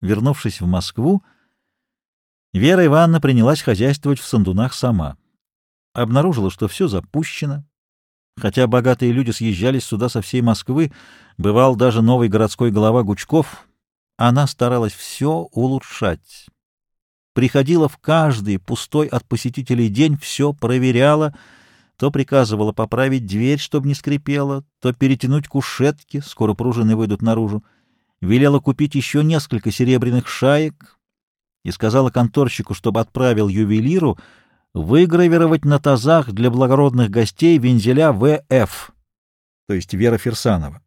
Вернувшись в Москву, Вера Ивановна принялась хозяйствовать в Сандунах сама. Обнаружила, что все запущено. Хотя богатые люди съезжались сюда со всей Москвы, бывал даже новый городской голова Гучков, она старалась все улучшать. Приходила в каждый пустой от посетителей день, все проверяла, то приказывала поправить дверь, чтобы не скрипела, то перетянуть кушетки, скоро пружины выйдут наружу, велела купить еще несколько серебряных шаек и сказала конторщику, чтобы отправил ювелиру выгравировать на тазах для благородных гостей вензеля В.Ф., то есть Вера Фирсанова.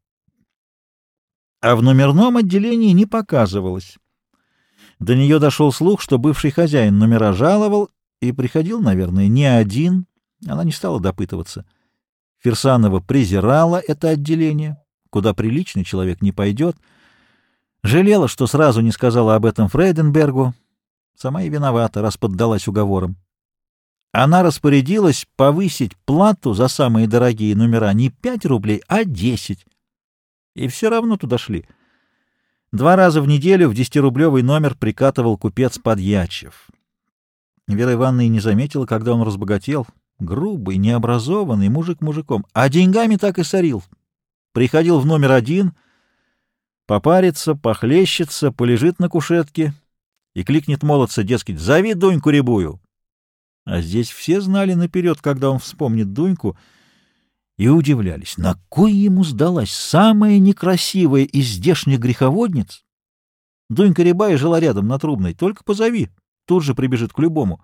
А в номерном отделении не показывалось. До нее дошел слух, что бывший хозяин номера жаловал и приходил, наверное, не один. Она не стала допытываться. Фирсанова презирала это отделение, куда приличный человек не пойдет. Жалела, что сразу не сказала об этом Фрейденбергу. Сама и виновата, раз поддалась уговорам. Она распорядилась повысить плату за самые дорогие номера не 5 рублей, а 10. И все равно туда шли. 2 раза в неделю в 10-рублевый номер прикатывал купец Подьячев. Вера Ивановна и не заметила, когда он разбогател. Грубый, необразованный, мужик мужиком. А деньгами так и сорил. Приходил в номер 1, попарится, похлещется, полежит на кушетке и кликнет молодца, дескать, «Зови Дуньку Рябую». А здесь все знали наперед, когда он вспомнит Дуньку, и удивлялись, на кой ему сдалась самая некрасивая из здешних греховодниц. Дунька Рябая жила рядом на Трубной, только позови, тут же прибежит к любому.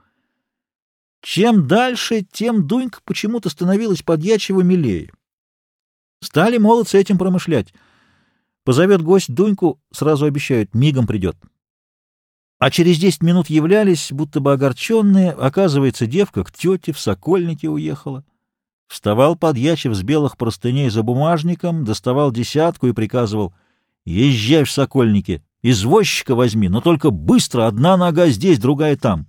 Чем дальше, тем Дунька почему-то становилась Подьячева милее. Стали молодцы этим промышлять. Позовет гость Дуньку, сразу обещают, мигом придет. А через 10 минут являлись, будто бы огорченные, оказывается, девка к тете в Сокольники уехала. Вставал Подьячев с белых простыней за бумажником, доставал десятку и приказывал: «Езжай в Сокольники, извозчика возьми, но только быстро, одна нога здесь, другая там».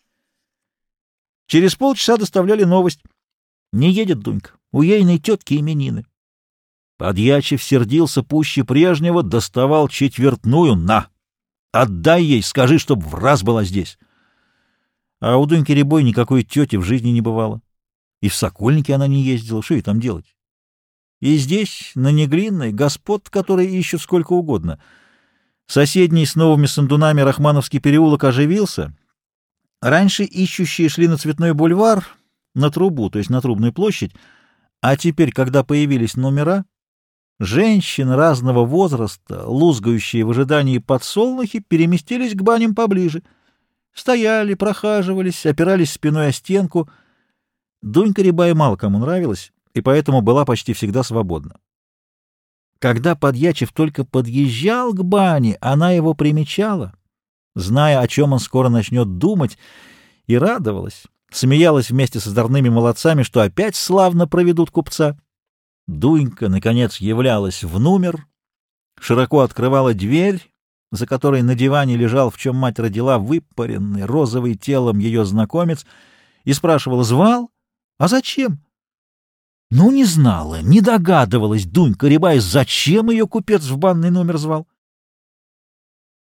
Через полчаса доставляли новость: не едет Дунька, у ейной тетки именины. Подьячев сердился пуще прежнего, доставал четвертную на. Отдай ей, скажи, чтоб в раз была здесь. А у Дуньки Рябой никакой тети в жизни не бывало. И в Сокольники она не ездила, что ей там делать? И здесь, на Неглинной, господ, которые ищут сколько угодно. Соседний с новыми Сандунами Рахмановский переулок оживился. Раньше ищущие шли на Цветной бульвар, на Трубу, то есть на Трубную площадь, а теперь, когда появились номера, женщины разного возраста, лузгающие в ожидании подсолнухи, переместились к баням поближе. Стояли, прохаживались, опирались спиной о стенку. Дунька Рябая мало кому нравилась, и поэтому была почти всегда свободна. Когда Подьячев только подъезжал к бане, она его примечала, зная, о чем он скоро начнет думать, и радовалась, смеялась вместе с озорными молодцами, что опять славно проведут купца. Дунька, наконец, являлась в номер, широко открывала дверь, за которой на диване лежал, в чем мать родила, выпаренный розовый телом ее знакомец, и спрашивала: «Звал? А зачем?» Ну, не знала, не догадывалась Дунька Рябая, зачем ее купец в банный номер звал.